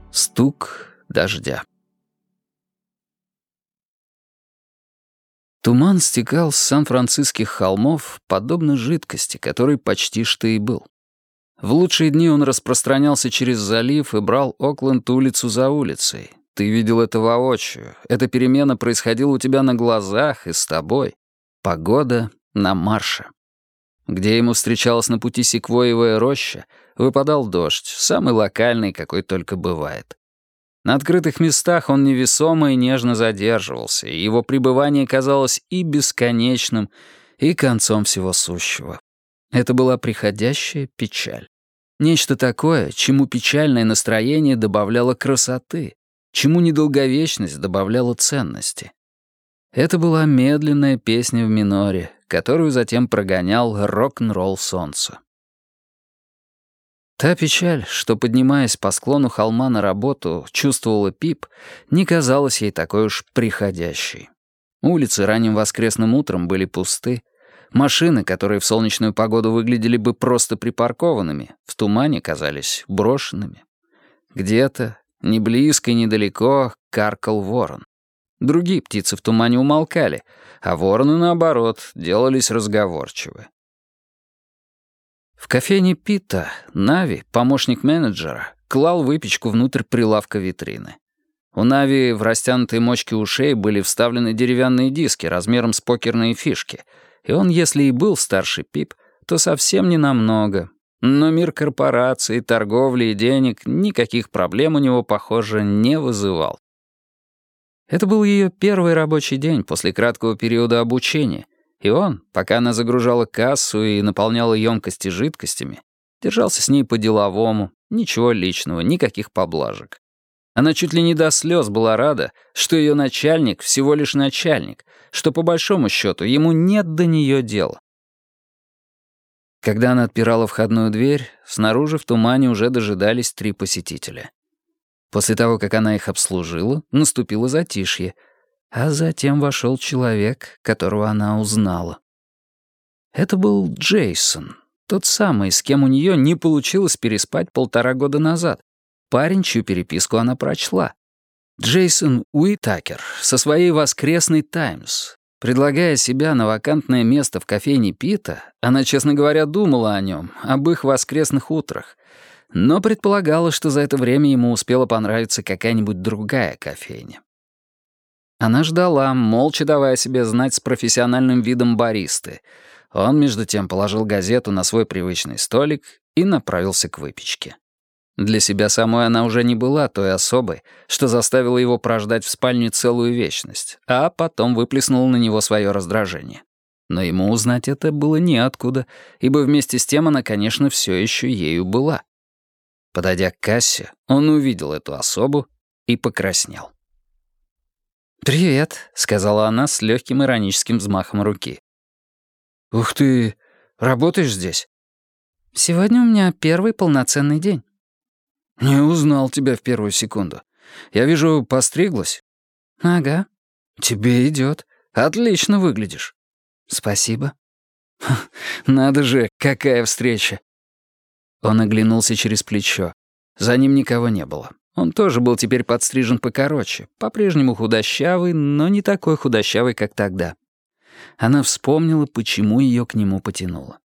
Стук дождя. Туман стекал с Сан-Франциских холмов, подобно жидкости, которой почти что и был. В лучшие дни он распространялся через залив и брал Окленд улицу за улицей. Ты видел это воочию. Эта перемена происходила у тебя на глазах и с тобой. Погода на марше. Где ему встречалась на пути секвойевая роща, выпадал дождь, самый локальный, какой только бывает. На открытых местах он невесомо и нежно задерживался, и его пребывание казалось и бесконечным, и концом всего сущего. Это была приходящая печаль. Нечто такое, чему печальное настроение добавляло красоты, чему недолговечность добавляла ценности. Это была медленная песня в миноре, которую затем прогонял рок-н-ролл солнца. Та печаль, что, поднимаясь по склону холма на работу, чувствовала Пип, не казалась ей такой уж приходящей. Улицы ранним воскресным утром были пусты. Машины, которые в солнечную погоду выглядели бы просто припаркованными, в тумане казались брошенными. Где-то, не близко и недалеко, каркал ворон. Другие птицы в тумане умолкали, а вороны, наоборот, делались разговорчивы. В кофейне Пита Нави, помощник менеджера, клал выпечку внутрь прилавка витрины. У Нави в растянутой мочке ушей были вставлены деревянные диски размером с покерные фишки, и он, если и был старше Пип, то совсем не намного. Но мир корпораций, торговли и денег никаких проблем у него, похоже, не вызывал. Это был ее первый рабочий день после краткого периода обучения, и он, пока она загружала кассу и наполняла емкости жидкостями, держался с ней по-деловому, ничего личного, никаких поблажек. Она чуть ли не до слез была рада, что ее начальник всего лишь начальник, что по большому счету ему нет до нее дела. Когда она отпирала входную дверь, снаружи в тумане уже дожидались 3 посетителя. После того, как она их обслужила, наступило затишье, а затем вошел человек, которого она узнала. Это был Джейсон, тот самый, с кем у нее не получилось переспать 1,5 года назад. Парень, чью переписку она прочла. Джейсон Уитакер со своей воскресной «Таймс». Предлагая себя на вакантное место в кофейне Пита, она, честно говоря, думала о нем, об их воскресных утрах, но предполагала, что за это время ему успела понравиться какая-нибудь другая кофейня. Она ждала, молча давая себе знать с профессиональным видом баристы. Он, между тем, положил газету на свой привычный столик и направился к выпечке. Для себя самой она уже не была той особой, что заставила его прождать в спальне целую вечность, а потом выплеснула на него свое раздражение. Но ему узнать это было неоткуда, ибо вместе с тем она, конечно, все еще ею была. Подойдя к кассе, он увидел эту особу и покраснел. «Привет», — сказала она с легким ироническим взмахом руки. «Ух ты, работаешь здесь?» «Сегодня у меня первый полноценный день». «Не узнал тебя в первую секунду. Я вижу, постриглась». «Ага». «Тебе идет. Отлично выглядишь». «Спасибо». «Надо же, какая встреча». Он оглянулся через плечо. За ним никого не было. Он тоже был теперь подстрижен покороче, по-прежнему худощавый, но не такой худощавый, как тогда. Она вспомнила, почему ее к нему потянуло.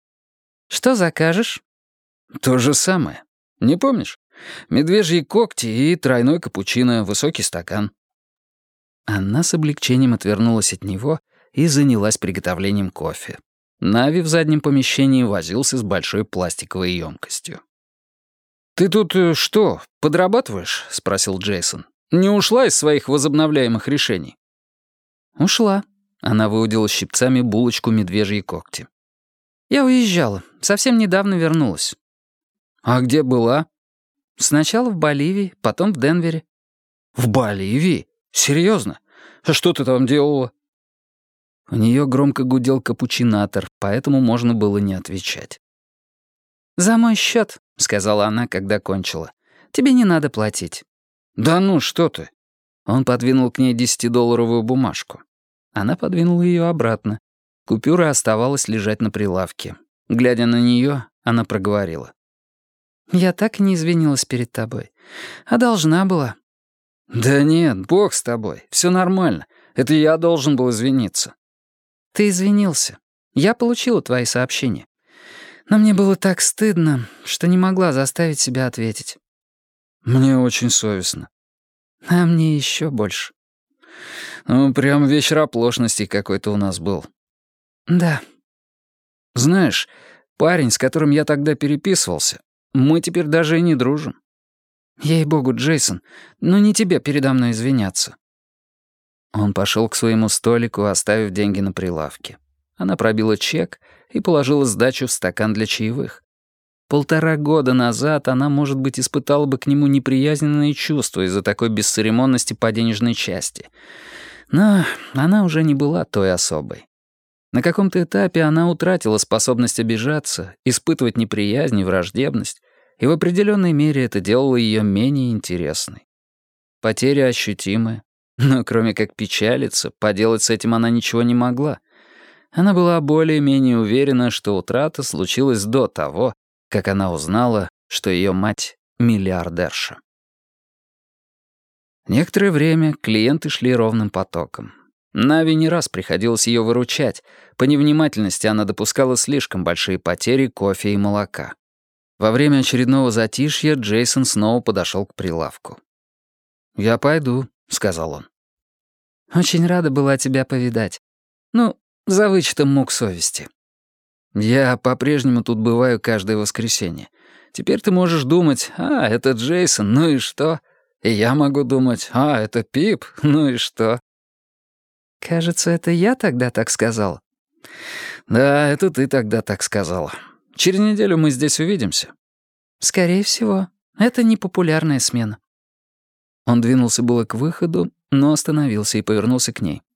«Что закажешь?» «То же самое. Не помнишь? Медвежьи когти и тройной капучино, высокий стакан». Она с облегчением отвернулась от него и занялась приготовлением кофе. Нави в заднем помещении возился с большой пластиковой емкостью. «Ты тут что, подрабатываешь?» — спросил Джейсон. «Не ушла из своих возобновляемых решений?» «Ушла». Она выудила щипцами булочку медвежьи когти. «Я уезжала. Совсем недавно вернулась». «А где была?» «Сначала в Боливии, потом в Денвере». «В Боливии? Серьезно? А что ты там делала?» У нее громко гудел капучинатор, поэтому можно было не отвечать. «За мой счет», — сказала она, когда кончила. «Тебе не надо платить». «Да ну, что ты?» Он подвинул к ней 10-долларовую бумажку. Она подвинула ее обратно. Купюра оставалась лежать на прилавке. Глядя на нее, она проговорила. Я так и не извинилась перед тобой. А должна была. Да нет, бог с тобой, все нормально. Это я должен был извиниться. Ты извинился. Я получила твои сообщения. Но мне было так стыдно, что не могла заставить себя ответить. Мне очень совестно. А мне еще больше. Ну, прям вечер оплошности какой-то у нас был. Да. Знаешь, парень, с которым я тогда переписывался, мы теперь даже и не дружим. Ей-богу, Джейсон, ну не тебе передо мной извиняться. Он пошел к своему столику, оставив деньги на прилавке. Она пробила чек и положила сдачу в стакан для чаевых. 1,5 года назад она, может быть, испытала бы к нему неприязненные чувства из-за такой бесцеремонности по денежной части. Но она уже не была той особой. На каком-то этапе она утратила способность обижаться, испытывать неприязнь и враждебность, и в определенной мере это делало ее менее интересной. Потеря ощутимая, но кроме как печалиться, поделать с этим она ничего не могла. Она была более-менее уверена, что утрата случилась до того, как она узнала, что ее мать — миллиардерша. Некоторое время клиенты шли ровным потоком. Нави не раз приходилось ее выручать. По невнимательности она допускала слишком большие потери кофе и молока. Во время очередного затишья Джейсон снова подошел к прилавку. «Я пойду», — сказал он. «Очень рада была тебя повидать. Ну, за вычетом мук совести. Я по-прежнему тут бываю каждое воскресенье. Теперь ты можешь думать, это Джейсон, ну и что? И я могу думать, это Пип, ну и что?» «Кажется, это я тогда так сказал». «Да, это ты тогда так сказала. Через неделю мы здесь увидимся». «Скорее всего. Это непопулярная смена». Он двинулся было к выходу, но остановился и повернулся к ней.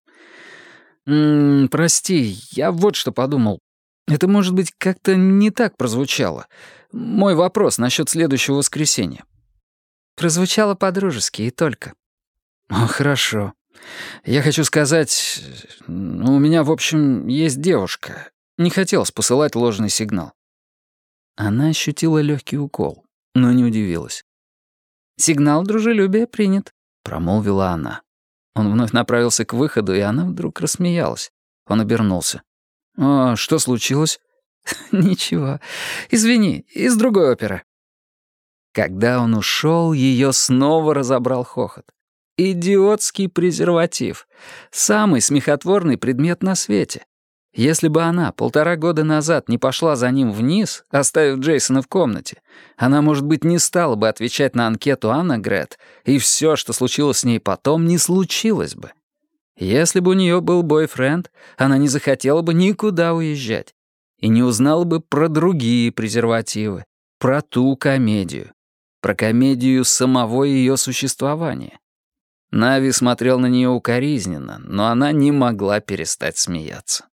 «Прости, я вот что подумал. Это, может быть, как-то не так прозвучало. Мой вопрос насчет следующего воскресенья». «Прозвучало по-дружески и только». «Хорошо. Я хочу сказать, у меня, в общем, есть девушка. Не хотелось посылать ложный сигнал». Она ощутила легкий укол, но не удивилась. «Сигнал дружелюбия принят», — промолвила она. Он вновь направился к выходу, и она вдруг рассмеялась. Он обернулся. Что случилось?» «Ничего. Извини, из другой оперы». Когда он ушел, ее снова разобрал хохот. Идиотский презерватив. Самый смехотворный предмет на свете. Если бы она 1,5 года назад не пошла за ним вниз, оставив Джейсона в комнате, она, может быть, не стала бы отвечать на анкету Анна Грет, и все, что случилось с ней потом, не случилось бы. Если бы у нее был бойфренд, она не захотела бы никуда уезжать и не узнала бы про другие презервативы, про ту комедию, про комедию самого ее существования. Нави смотрел на нее укоризненно, но она не могла перестать смеяться.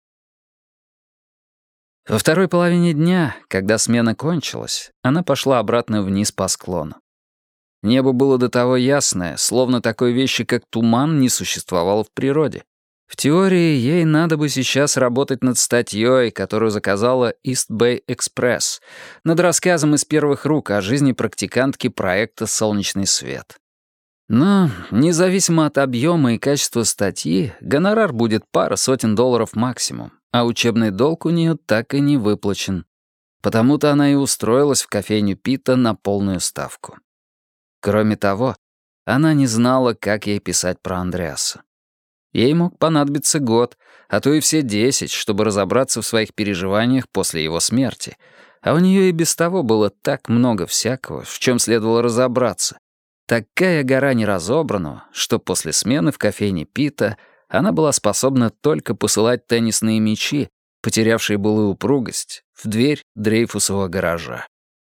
Во второй половине дня, когда смена кончилась, она пошла обратно вниз по склону. Небо было до того ясное, словно такой вещи, как туман, не существовало в природе. В теории, ей надо бы сейчас работать над статьей, которую заказала East Bay Express, над рассказом из первых рук о жизни практикантки проекта «Солнечный свет». Но, независимо от объема и качества статьи, гонорар будет пара сотен долларов максимум, а учебный долг у нее так и не выплачен. Потому-то она и устроилась в кофейню Пита на полную ставку. Кроме того, она не знала, как ей писать про Андреаса. Ей мог понадобиться год, а то и все 10, чтобы разобраться в своих переживаниях после его смерти. А у нее и без того было так много всякого, в чем следовало разобраться. Такая гора неразобранного, что после смены в кофейне Пита она была способна только посылать теннисные мячи, потерявшие былую упругость, в дверь Дрейфусового гаража.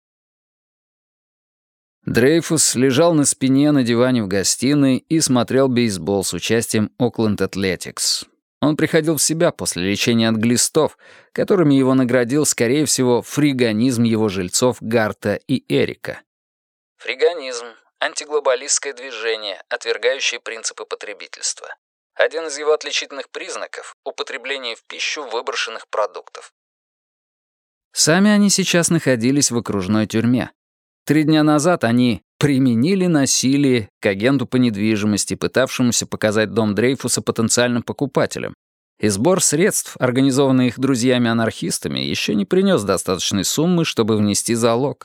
Дрейфус лежал на спине на диване в гостиной и смотрел бейсбол с участием Окленд Атлетикс. Он приходил в себя после лечения от глистов, которыми его наградил, скорее всего, фриганизм его жильцов Гарта и Эрика. Фриганизм — антиглобалистское движение, отвергающее принципы потребительства. Один из его отличительных признаков — употребление в пищу выброшенных продуктов. Сами они сейчас находились в окружной тюрьме. 3 дня назад они применили насилие к агенту по недвижимости, пытавшемуся показать дом Дрейфуса потенциальным покупателям. И сбор средств, организованный их друзьями-анархистами, еще не принес достаточной суммы, чтобы внести залог.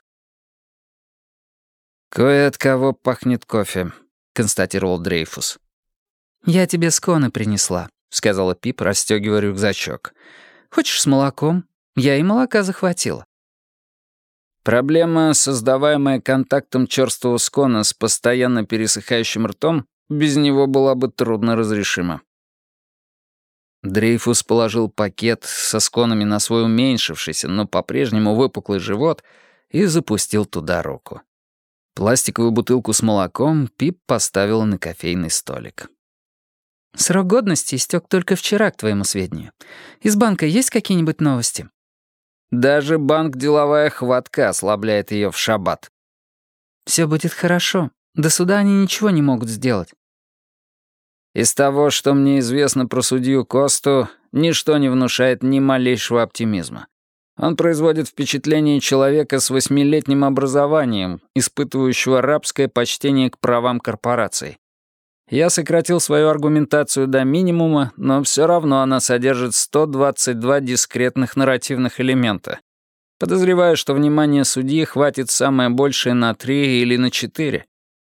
«Кое от кого пахнет кофе», — констатировал Дрейфус. «Я тебе сконы принесла», — сказала Пип, расстегивая рюкзачок. «Хочешь с молоком? Я и молока захватила». Проблема, создаваемая контактом черствого скона с постоянно пересыхающим ртом, без него была бы трудно разрешима. Дрейфус положил пакет со сконами на свой уменьшившийся, но по-прежнему выпуклый живот и запустил туда руку. Пластиковую бутылку с молоком Пип поставила на кофейный столик. «Срок годности истек только вчера, к твоему сведению. Из банка есть какие-нибудь новости?» Даже банк «Деловая хватка» ослабляет ее в шаббат. «Все будет хорошо. До суда они ничего не могут сделать». Из того, что мне известно про судью Косту, ничто не внушает ни малейшего оптимизма. Он производит впечатление человека с 8-летним образованием, испытывающего рабское почтение к правам корпораций. Я сократил свою аргументацию до минимума, но все равно она содержит 122 дискретных нарративных элемента. Подозреваю, что внимания судьи хватит самое большее на 3 или на 4.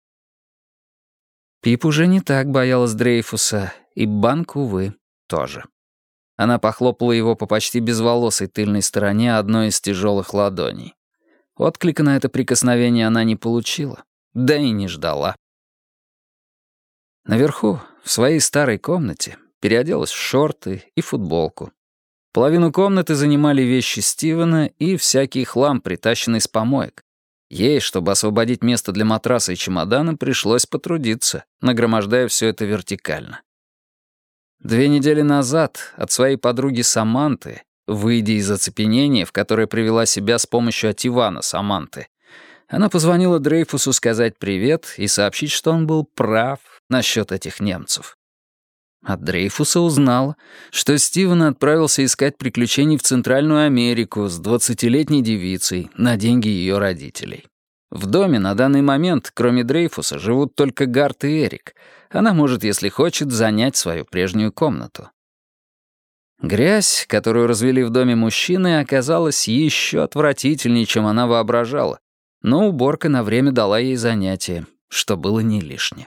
Пип уже не так боялась Дрейфуса, и банк, увы, тоже. Она похлопала его по почти безволосой тыльной стороне одной из тяжелых ладоней. Отклика на это прикосновение она не получила, да и не ждала. Наверху, в своей старой комнате, переоделась в шорты и футболку. Половину комнаты занимали вещи Стивена и всякий хлам, притащенный с помоек. Ей, чтобы освободить место для матраса и чемодана, пришлось потрудиться, нагромождая все это вертикально. 2 недели назад от своей подруги Саманты, выйдя из оцепенения, в которое привела себя с помощью Ативана Саманты, она позвонила Дрейфусу сказать привет и сообщить, что он был прав насчет этих немцев. От Дрейфуса узнала, что Стивен отправился искать приключений в Центральную Америку с 20-летней девицей на деньги ее родителей. В доме на данный момент, кроме Дрейфуса, живут только Гарт и Эрик. Она может, если хочет, занять свою прежнюю комнату. Грязь, которую развели в доме мужчины, оказалась еще отвратительнее, чем она воображала, но уборка на время дала ей занятие, что было не лишнее.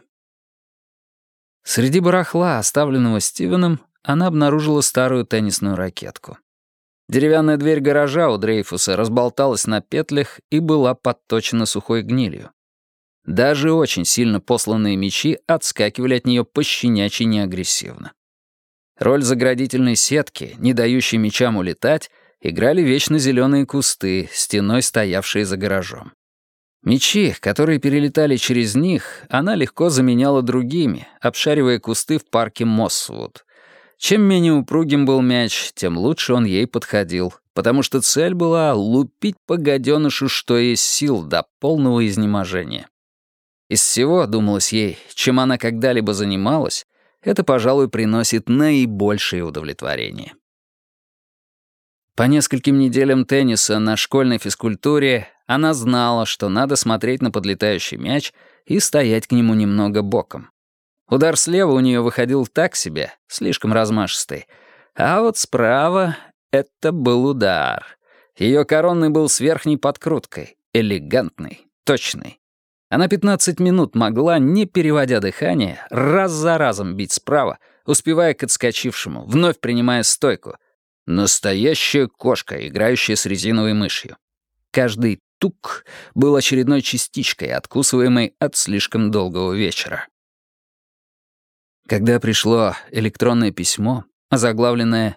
Среди барахла, оставленного Стивеном, она обнаружила старую теннисную ракетку. Деревянная дверь гаража у Дрейфуса разболталась на петлях и была подточена сухой гнилью. Даже очень сильно посланные мячи отскакивали от нее пощенячьи неагрессивно. Роль заградительной сетки, не дающей мячам улетать, играли вечно зеленые кусты, стеной стоявшие за гаражом. Мячи, которые перелетали через них, она легко заменяла другими, обшаривая кусты в парке Моссвуд. Чем менее упругим был мяч, тем лучше он ей подходил, потому что цель была лупить по гаденышу, что есть сил, до полного изнеможения. Из всего, думалось ей, чем она когда-либо занималась, это, пожалуй, приносит наибольшее удовлетворение. По нескольким неделям тенниса на школьной физкультуре она знала, что надо смотреть на подлетающий мяч и стоять к нему немного боком. Удар слева у нее выходил так себе, слишком размашистый, а вот справа это был удар. Ее коронный был с верхней подкруткой, элегантный, точный. Она 15 минут могла, не переводя дыхание, раз за разом бить справа, успевая к отскочившему, вновь принимая стойку. Настоящая кошка, играющая с резиновой мышью. Каждый тук был очередной частичкой, откусываемой от слишком долгого вечера. Когда пришло электронное письмо, озаглавленное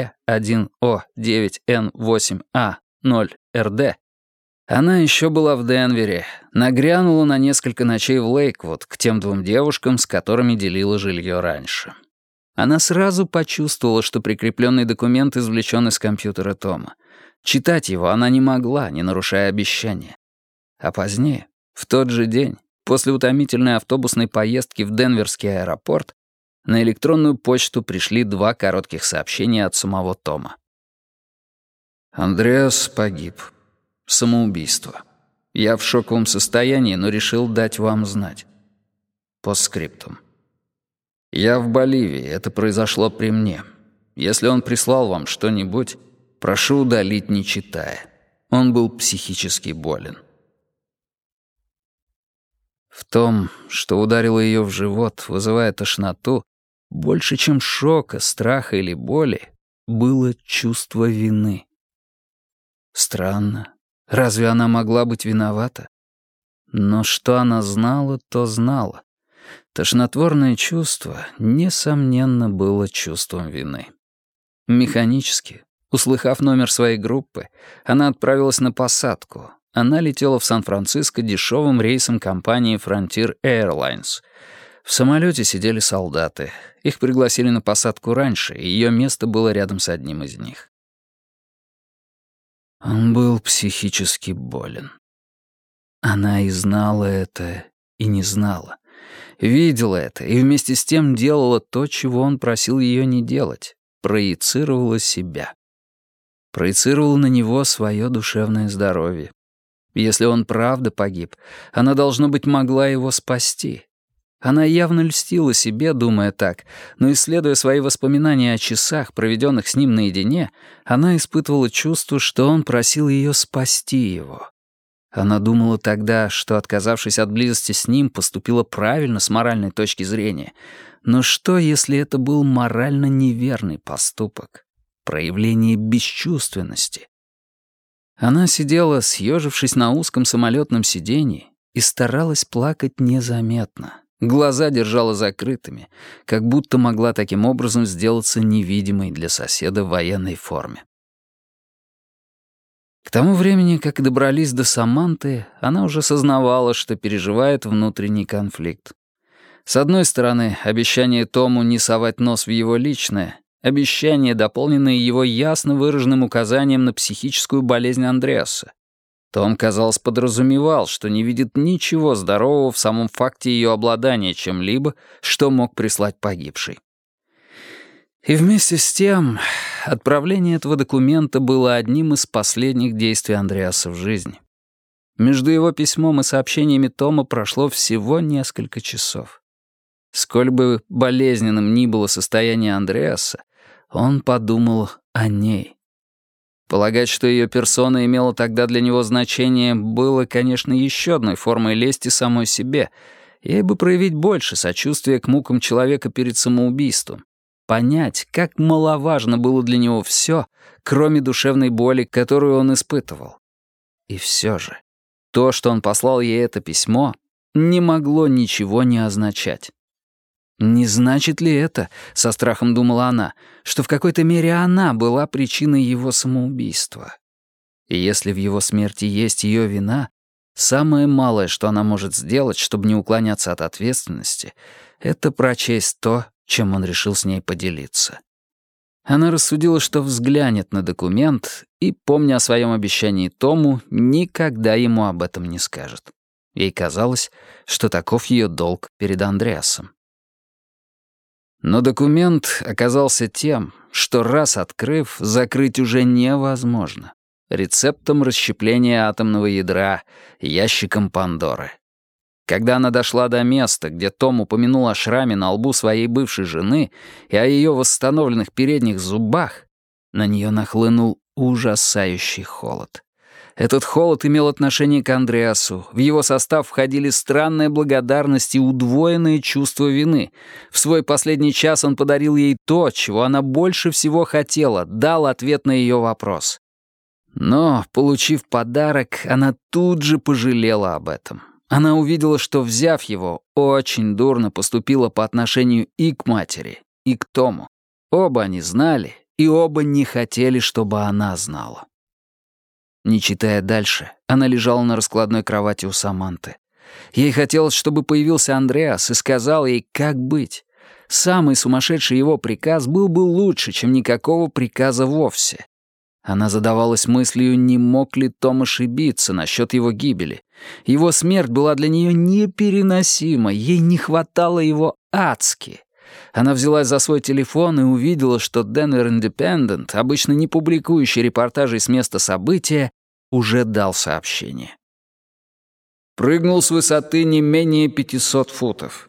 Ле-1О9Н8А0РД, она еще была в Денвере, нагрянула на несколько ночей в Лейквуд к тем 2 девушкам, с которыми делила жилье раньше. Она сразу почувствовала, что прикрепленный документ извлечен из компьютера Тома. Читать его она не могла, не нарушая обещания. А позднее, в тот же день, после утомительной автобусной поездки в Денверский аэропорт, на электронную почту пришли 2 коротких сообщения от самого Тома. «Андреас погиб. Самоубийство. Я в шоковом состоянии, но решил дать вам знать. Постскриптум. Я в Боливии, это произошло при мне. Если он прислал вам что-нибудь, прошу удалить, не читая. Он был психически болен. В том, что ударило ее в живот, вызывая тошноту, больше, чем шока, страха или боли, было чувство вины. Странно. Разве она могла быть виновата? Но что она знала, то знала. Тошнотворное чувство, несомненно, было чувством вины. Механически, услыхав номер своей группы, она отправилась на посадку. Она летела в Сан-Франциско дешевым рейсом компании Frontier Airlines. В самолете сидели солдаты. Их пригласили на посадку раньше, и ее место было рядом с одним из них. Он был психически болен. Она и знала это, и не знала. Видела это, и вместе с тем делала то, чего он просил ее не делать. Проецировала себя. Проецировала на него свое душевное здоровье. Если он правда погиб, она, должно быть, могла его спасти. Она явно льстила себе, думая так, но, исследуя свои воспоминания о часах, проведенных с ним наедине, она испытывала чувство, что он просил ее спасти его. Она думала тогда, что, отказавшись от близости с ним, поступила правильно с моральной точки зрения. Но что, если это был морально неверный поступок? Проявление бесчувственности? Она сидела, съежившись на узком самолетном сиденье, и старалась плакать незаметно. Глаза держала закрытыми, как будто могла таким образом сделаться невидимой для соседа в военной форме. К тому времени, как добрались до Саманты, она уже сознавала, что переживает внутренний конфликт. С одной стороны, обещание Тому не совать нос в его личное, обещание, дополненное его ясно выраженным указанием на психическую болезнь Андреаса. Том, казалось, подразумевал, что не видит ничего здорового в самом факте ее обладания чем-либо, что мог прислать погибший. И вместе с тем, отправление этого документа было одним из последних действий Андреаса в жизни. Между его письмом и сообщениями Тома прошло всего несколько часов. Сколь бы болезненным ни было состояние Андреаса, он подумал о ней. Полагать, что ее персона имела тогда для него значение, было, конечно, еще одной формой лести самой себе. Ей бы проявить больше сочувствия к мукам человека перед самоубийством. Понять, как маловажно было для него все, кроме душевной боли, которую он испытывал. И все же, то, что он послал ей это письмо, не могло ничего не означать. Не значит ли это, со страхом думала она, что в какой-то мере она была причиной его самоубийства? И если в его смерти есть ее вина, самое малое, что она может сделать, чтобы не уклоняться от ответственности, это прочесть то, чем он решил с ней поделиться. Она рассудила, что взглянет на документ и, помня о своем обещании Тому, никогда ему об этом не скажет. Ей казалось, что таков ее долг перед Андреасом. Но документ оказался тем, что раз открыв, закрыть уже невозможно. Рецептом расщепления атомного ядра, ящиком Пандоры. Когда она дошла до места, где Том упомянул о шраме на лбу своей бывшей жены и о ее восстановленных передних зубах, на нее нахлынул ужасающий холод. Этот холод имел отношение к Андреасу. В его состав входили странная благодарность и удвоенное чувство вины. В свой последний час он подарил ей то, чего она больше всего хотела, дал ответ на ее вопрос. Но, получив подарок, она тут же пожалела об этом. Она увидела, что, взяв его, очень дурно поступила по отношению и к матери, и к Тому. Оба они знали, и оба не хотели, чтобы она знала. Не читая дальше, она лежала на раскладной кровати у Саманты. Ей хотелось, чтобы появился Андреас и сказал ей, как быть. Самый сумасшедший его приказ был бы лучше, чем никакого приказа вовсе. Она задавалась мыслью, не мог ли Том ошибиться насчет его гибели. Его смерть была для нее непереносима, ей не хватало его адски. Она взялась за свой телефон и увидела, что Denver Independent, обычно не публикующий репортажей с места события, уже дал сообщение. Прыгнул с высоты не менее 500 футов».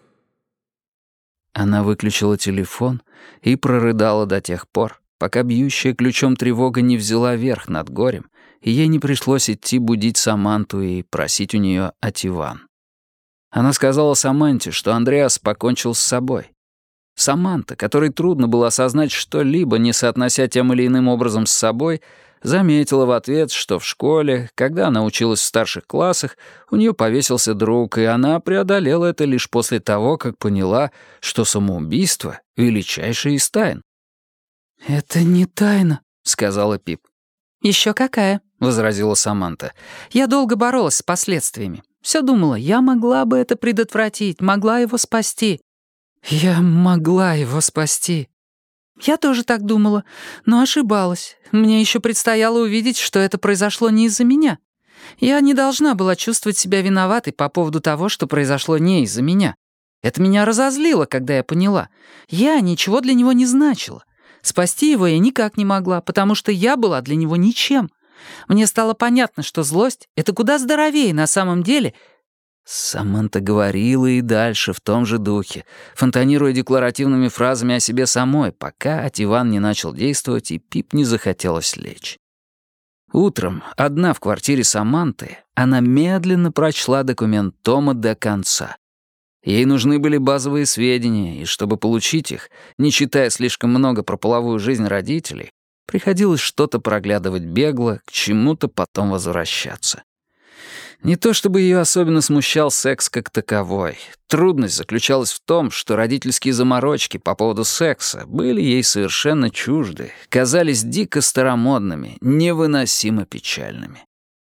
Она выключила телефон и прорыдала до тех пор, пока бьющая ключом тревога не взяла верх над горем, и ей не пришлось идти будить Саманту и просить у нее Ативан. Она сказала Саманте, что Андреас покончил с собой. Саманта, которой трудно было осознать что-либо, не соотнося тем или иным образом с собой, заметила в ответ, что в школе, когда она училась в старших классах, у нее повесился друг, и она преодолела это лишь после того, как поняла, что самоубийство — величайшая из тайн. «Это не тайна», — сказала Пип. «Еще какая», — возразила Саманта. «Я долго боролась с последствиями. Все думала, я могла бы это предотвратить, могла его спасти». «Я могла его спасти». «Я тоже так думала, но ошибалась. Мне еще предстояло увидеть, что это произошло не из-за меня. Я не должна была чувствовать себя виноватой по поводу того, что произошло не из-за меня. Это меня разозлило, когда я поняла. Я ничего для него не значила. Спасти его я никак не могла, потому что я была для него ничем. Мне стало понятно, что злость — это куда здоровее на самом деле». Саманта говорила и дальше в том же духе, фонтанируя декларативными фразами о себе самой, пока Ативан не начал действовать и Пип не захотелось лечь. Утром, одна в квартире Саманты, она медленно прочла документ Тома до конца. Ей нужны были базовые сведения, и чтобы получить их, не читая слишком много про половую жизнь родителей, приходилось что-то проглядывать бегло, к чему-то потом возвращаться. Не то чтобы ее особенно смущал секс как таковой. Трудность заключалась в том, что родительские заморочки по поводу секса были ей совершенно чужды, казались дико старомодными, невыносимо печальными.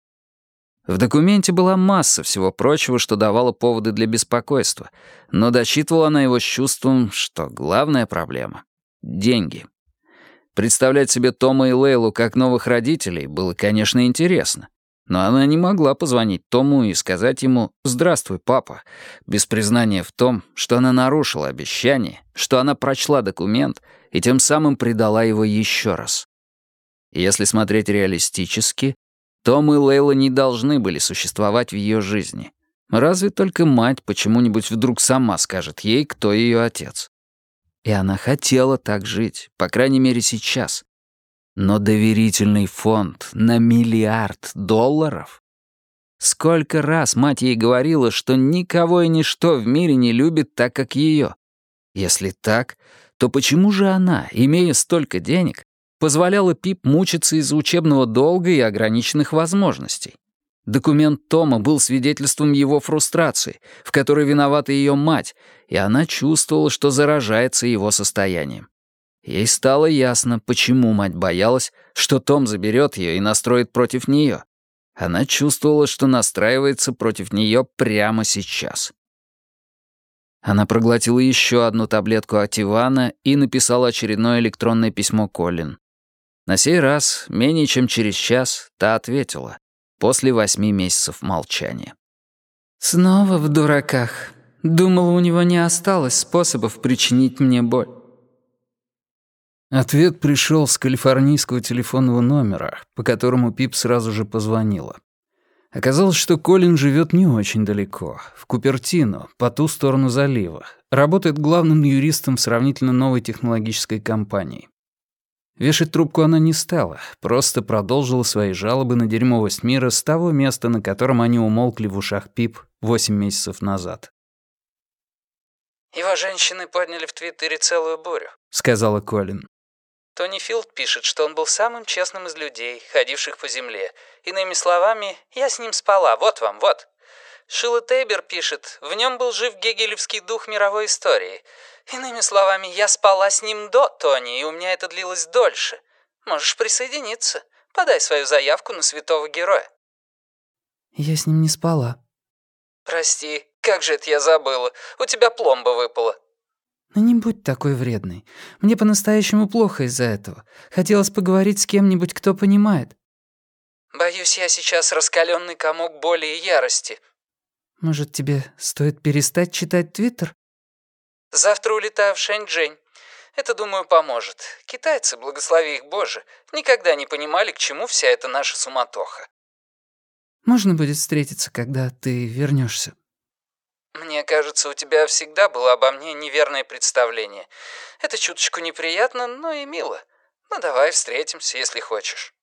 В документе была масса всего прочего, что давало поводы для беспокойства, но дочитывала она его с чувством, что главная проблема — деньги. Представлять себе Тома и Лейлу как новых родителей было, конечно, интересно. Но она не могла позвонить Тому и сказать ему «Здравствуй, папа», без признания в том, что она нарушила обещание, что она прочла документ и тем самым предала его еще раз. Если смотреть реалистически, Том и Лейла не должны были существовать в ее жизни. Разве только мать почему-нибудь вдруг сама скажет ей, кто ее отец. И она хотела так жить, по крайней мере сейчас. Но доверительный фонд на $1 миллиард? Сколько раз мать ей говорила, что никого и ничто в мире не любит так, как ее. Если так, то почему же она, имея столько денег, позволяла Пип мучиться из-за учебного долга и ограниченных возможностей? Документ Тома был свидетельством его фрустрации, в которой виновата ее мать, и она чувствовала, что заражается его состоянием. Ей стало ясно, почему мать боялась, что Том заберет ее и настроит против нее. Она чувствовала, что настраивается против нее прямо сейчас. Она проглотила еще одну таблетку Ативана и написала очередное электронное письмо Колин. На сей раз, менее чем через час, та ответила, после 8 месяцев молчания. «Снова в дураках. Думала, у него не осталось способов причинить мне боль». Ответ пришел с калифорнийского телефонного номера, по которому Пип сразу же позвонила. Оказалось, что Колин живет не очень далеко, в Купертино, по ту сторону залива. Работает главным юристом в сравнительно новой технологической компании. Вешать трубку она не стала, просто продолжила свои жалобы на дерьмовость мира с того места, на котором они умолкли в ушах Пип 8 месяцев назад. «Его женщины подняли в Твиттере целую бурю», — сказала Колин. Тони Филд пишет, что он был самым честным из людей, ходивших по земле. Иными словами, я с ним спала, вот вам, вот. Шилла Тейбер пишет, в нем был жив гегелевский дух мировой истории. Иными словами, я спала с ним до Тони, и у меня это длилось дольше. Можешь присоединиться. Подай свою заявку на святого героя. Я с ним не спала. Прости, как же это я забыла. У тебя пломба выпала. Ну не будь такой вредной. Мне по-настоящему плохо из-за этого. Хотелось поговорить с кем-нибудь, кто понимает. Боюсь, я сейчас раскаленный комок боли и ярости. Может, тебе стоит перестать читать Твиттер? Завтра улетаю в Шэньчжэнь. Это, думаю, поможет. Китайцы, благослови их Боже, никогда не понимали, к чему вся эта наша суматоха. Можно будет встретиться, когда ты вернешься. Мне кажется, у тебя всегда было обо мне неверное представление. Это чуточку неприятно, но и мило. Ну, давай встретимся, если хочешь.